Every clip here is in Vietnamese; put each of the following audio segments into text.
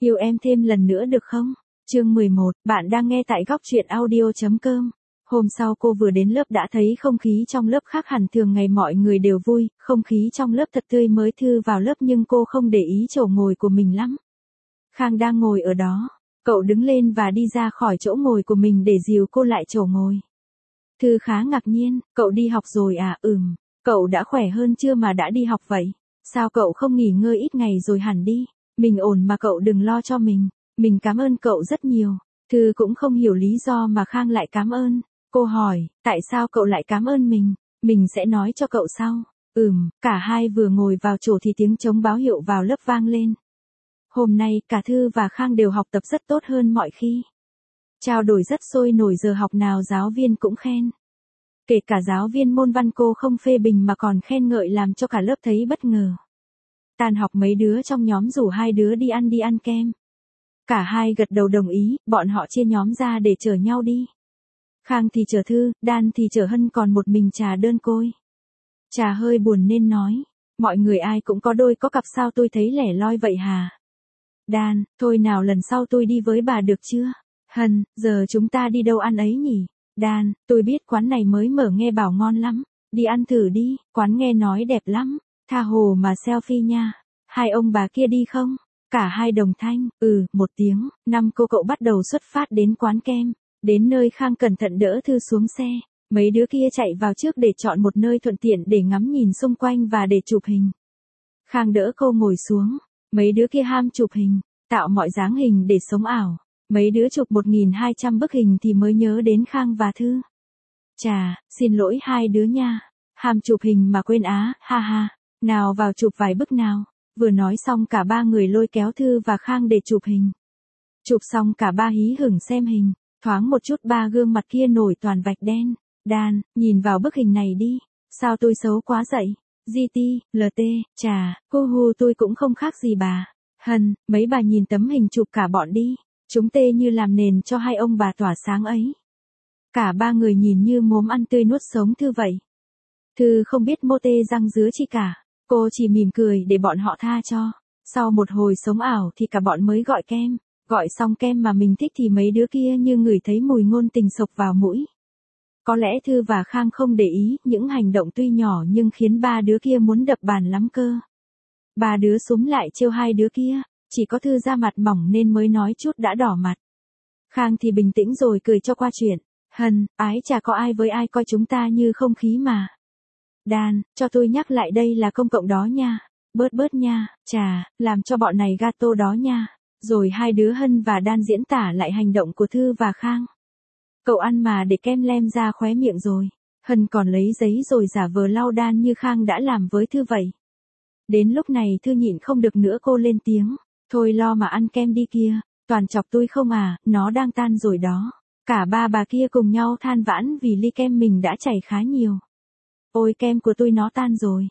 Yêu em thêm lần nữa được không? Chương 11, bạn đang nghe tại góc truyện audio.com. Hôm sau cô vừa đến lớp đã thấy không khí trong lớp khác hẳn thường ngày, mọi người đều vui, không khí trong lớp thật tươi mới. Thư vào lớp nhưng cô không để ý chỗ ngồi của mình lắm. Khang đang ngồi ở đó, cậu đứng lên và đi ra khỏi chỗ ngồi của mình để dìu cô lại chỗ ngồi. Thư khá ngạc nhiên, cậu đi học rồi à? Cậu đã khỏe hơn chưa mà đã đi học vậy? Sao cậu không nghỉ ngơi ít ngày rồi hẳn đi? Mình ổn mà, cậu đừng lo cho mình cảm ơn cậu rất nhiều. Thư cũng không hiểu lý do mà Khang lại cảm ơn. Cô hỏi, tại sao cậu lại cảm ơn mình sẽ nói cho cậu sau. Cả hai vừa ngồi vào chỗ thì tiếng trống báo hiệu vào lớp vang lên. Hôm nay cả Thư và Khang đều học tập rất tốt hơn mọi khi. Trao đổi rất sôi nổi, giờ học nào giáo viên cũng khen. Kể cả giáo viên môn văn cô không phê bình mà còn khen ngợi, làm cho cả lớp thấy bất ngờ. Tan học mấy đứa trong nhóm rủ hai đứa đi ăn kem. Cả hai gật đầu đồng ý, bọn họ chia nhóm ra để chở nhau đi. Khang thì chở Thư, Đan thì chở Hân, còn một mình Trà đơn côi. Trà hơi buồn nên nói, mọi người ai cũng có đôi có cặp, sao tôi thấy lẻ loi vậy hả? Đan, thôi nào lần sau tôi đi với bà được chưa? Hân, giờ chúng ta đi đâu ăn ấy nhỉ? Đan, tôi biết quán này mới mở nghe bảo ngon lắm. Đi ăn thử đi, quán nghe nói đẹp lắm. Tha hồ mà selfie nha. Hai ông bà kia đi không? Cả hai đồng thanh, một tiếng. Năm cô cậu bắt đầu xuất phát đến quán kem. Đến nơi Khang cẩn thận đỡ Thư xuống xe. Mấy đứa kia chạy vào trước để chọn một nơi thuận tiện để ngắm nhìn xung quanh và để chụp hình. Khang đỡ cô ngồi xuống. Mấy đứa kia ham chụp hình, tạo mọi dáng hình để sống ảo. Mấy đứa chụp 1.200 bức hình thì mới nhớ đến Khang và Thư. Chà, xin lỗi hai đứa nha. Ham chụp hình mà quên á, ha ha. Nào vào chụp vài bức nào. Vừa nói xong cả ba người lôi kéo Thư và Khang để chụp hình. Chụp xong cả ba hí hửng xem hình. Thoáng một chút ba gương mặt kia nổi toàn vạch đen. Đan, nhìn vào bức hình này đi. Sao tôi xấu quá vậy? GT, LT, chà, tôi cũng không khác gì bà. Hân, mấy bà nhìn tấm hình chụp cả bọn đi. Chúng tê như làm nền cho hai ông bà tỏa sáng ấy. Cả ba người nhìn như mồm ăn tươi nuốt sống Thư vậy. Thư không biết mô tê răng dứa chi cả. Cô chỉ mỉm cười để bọn họ tha cho. Sau một hồi sống ảo thì cả bọn mới gọi kem. Gọi xong kem mà mình thích thì mấy đứa kia như ngửi thấy mùi ngôn tình sộc vào mũi. Có lẽ Thư và Khang không để ý, những hành động tuy nhỏ nhưng khiến ba đứa kia muốn đập bàn lắm cơ. Ba đứa súm lại trêu hai đứa kia, chỉ có Thư da mặt mỏng nên mới nói chút đã đỏ mặt. Khang thì bình tĩnh rồi cười cho qua chuyện. Hân, ái chà, có ai với ai coi chúng ta như không khí mà. Đan, cho tôi nhắc lại đây là công cộng đó nha. Bớt nha, chà, làm cho bọn này gato đó nha. Rồi hai đứa Hân và Đan diễn tả lại hành động của Thư và Khang. Cậu ăn mà để kem lem ra khóe miệng rồi. Hân còn lấy giấy rồi giả vờ lau Đan như Khang đã làm với Thư vậy. Đến lúc này Thư nhịn không được nữa, cô lên tiếng. Thôi lo mà ăn kem đi kia. Toàn chọc tôi không à, nó đang tan rồi đó. Cả ba bà kia cùng nhau than vãn vì ly kem mình đã chảy khá nhiều. Ôi kem của tôi nó tan rồi.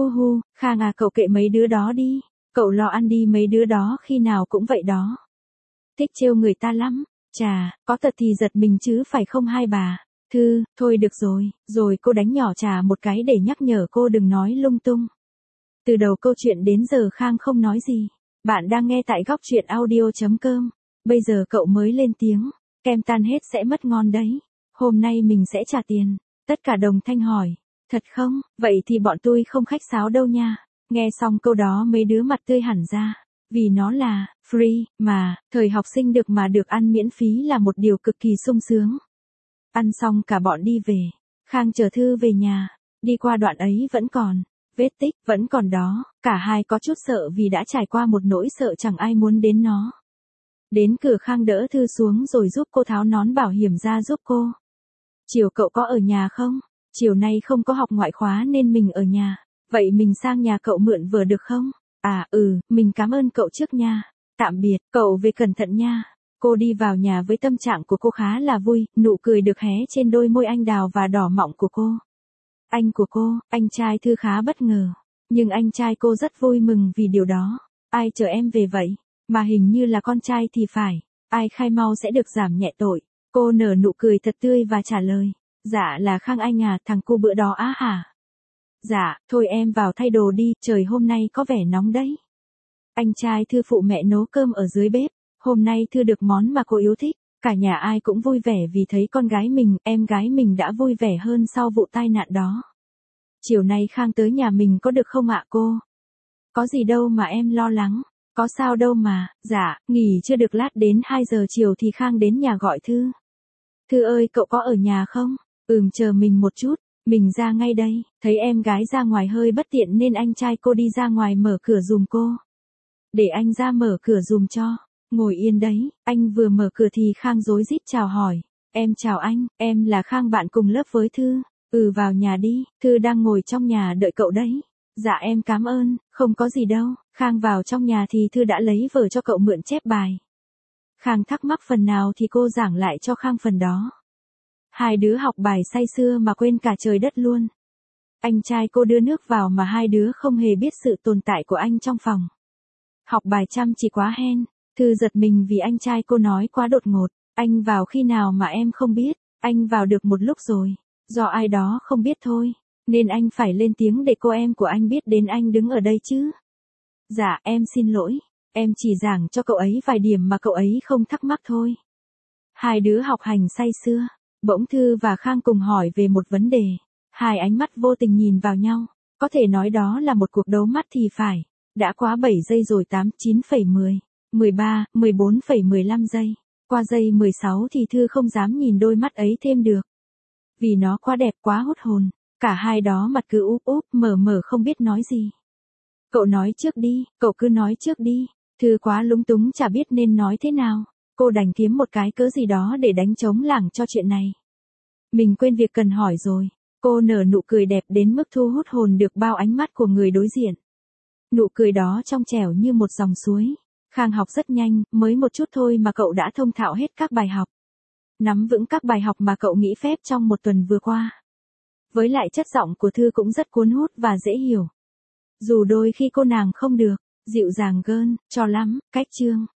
Khang à, cậu kệ mấy đứa đó đi. Cậu lo ăn đi, mấy đứa đó khi nào cũng vậy đó. Thích trêu người ta lắm. Chà, có tật thì giật mình chứ phải không hai bà. Thư, thôi được rồi. Rồi cô đánh nhỏ Trà một cái để nhắc nhở cô đừng nói lung tung. Từ đầu câu chuyện đến giờ Khang không nói gì. Bạn đang nghe tại góc truyện audio.com. Bây giờ cậu mới lên tiếng. Kem tan hết sẽ mất ngon đấy. Hôm nay mình sẽ trả tiền. Tất cả đồng thanh hỏi. Thật không? Vậy thì bọn tôi không khách sáo đâu nha. Nghe xong câu đó mấy đứa mặt tươi hẳn ra. Vì nó là free mà, thời học sinh được mà được ăn miễn phí là một điều cực kỳ sung sướng. Ăn xong cả bọn đi về. Khang chở Thư về nhà. Đi qua đoạn ấy vẫn còn vết tích, vẫn còn đó. Cả hai có chút sợ vì đã trải qua một nỗi sợ chẳng ai muốn đến nó. Đến cửa Khang đỡ Thư xuống rồi giúp cô tháo nón bảo hiểm ra giúp cô. Chiều cậu có ở nhà không? Chiều nay không có học ngoại khóa nên mình ở nhà. Vậy mình sang nhà cậu mượn vừa được không? À mình cảm ơn cậu trước nha. Tạm biệt, cậu về cẩn thận nha. Cô đi vào nhà với tâm trạng của cô khá là vui, nụ cười được hé trên đôi môi anh đào và đỏ mọng của cô. Anh của cô, anh trai Thư khá bất ngờ. Nhưng anh trai cô rất vui mừng vì điều đó. Ai chờ em về vậy? Mà hình như là con trai thì phải. Ai khai mau sẽ được giảm nhẹ tội. Cô nở nụ cười thật tươi và trả lời. Dạ là Khang anh à, thằng cu bữa đó á hả? Dạ, thôi em vào thay đồ đi, trời hôm nay có vẻ nóng đấy. Anh trai Thư phụ mẹ nấu cơm ở dưới bếp, hôm nay Thư được món mà cô yêu thích, cả nhà ai cũng vui vẻ vì thấy con gái mình, em gái mình đã vui vẻ hơn sau vụ tai nạn đó. Chiều nay Khang tới nhà mình có được không ạ cô? Có gì đâu mà em lo lắng, có sao đâu mà, dạ, nghỉ chưa được lát đến 2 giờ chiều thì Khang đến nhà gọi Thư. Thư ơi cậu có ở nhà không? Chờ mình một chút, mình ra ngay đây, thấy em gái ra ngoài hơi bất tiện nên anh trai cô đi ra ngoài mở cửa giùm cô. Để anh ra mở cửa giùm cho, ngồi yên đấy, anh vừa mở cửa thì Khang rối rít chào hỏi. Em chào anh, em là Khang bạn cùng lớp với Thư. Vào nhà đi, Thư đang ngồi trong nhà đợi cậu đấy. Dạ em cảm ơn, không có gì đâu. Khang vào trong nhà thì Thư đã lấy vở cho cậu mượn chép bài. Khang thắc mắc phần nào thì cô giảng lại cho Khang phần đó. Hai đứa học bài say sưa mà quên cả trời đất luôn. Anh trai cô đưa nước vào mà hai đứa không hề biết sự tồn tại của anh trong phòng. Học bài chăm chỉ quá hen. Thư giật mình vì anh trai cô nói quá đột ngột. Anh vào khi nào mà em không biết, anh vào được một lúc rồi. Do ai đó không biết thôi, nên anh phải lên tiếng để cô em của anh biết đến anh đứng ở đây chứ. Dạ em xin lỗi, em chỉ giảng cho cậu ấy vài điểm mà cậu ấy không thắc mắc thôi. Hai đứa học hành say sưa, bỗng Thư và Khang cùng hỏi về một vấn đề. Hai ánh mắt vô tình nhìn vào nhau, có thể nói đó là một cuộc đấu mắt thì phải. Đã quá 7 giây rồi 8, 9,10, 13, 14,15 giây. Qua giây 16 thì Thư không dám nhìn đôi mắt ấy thêm được. Vì nó quá đẹp quá hút hồn, cả hai đó mặt cứ úp úp mở mở không biết nói gì. Cậu nói trước đi, cậu cứ nói trước đi. Thư quá lúng túng chả biết nên nói thế nào. Cô đành kiếm một cái cớ gì đó để đánh trống lảng cho chuyện này. Mình quên việc cần hỏi rồi. Cô nở nụ cười đẹp đến mức thu hút hồn được bao ánh mắt của người đối diện. Nụ cười đó trong trẻo như một dòng suối. Khang học rất nhanh, mới một chút thôi mà cậu đã thông thạo hết các bài học. Nắm vững các bài học mà cậu nghĩ phép trong một tuần vừa qua. Với lại chất giọng của Thư cũng rất cuốn hút và dễ hiểu. Dù đôi khi cô nàng không được, dịu dàng gơn, cho lắm, cách chương.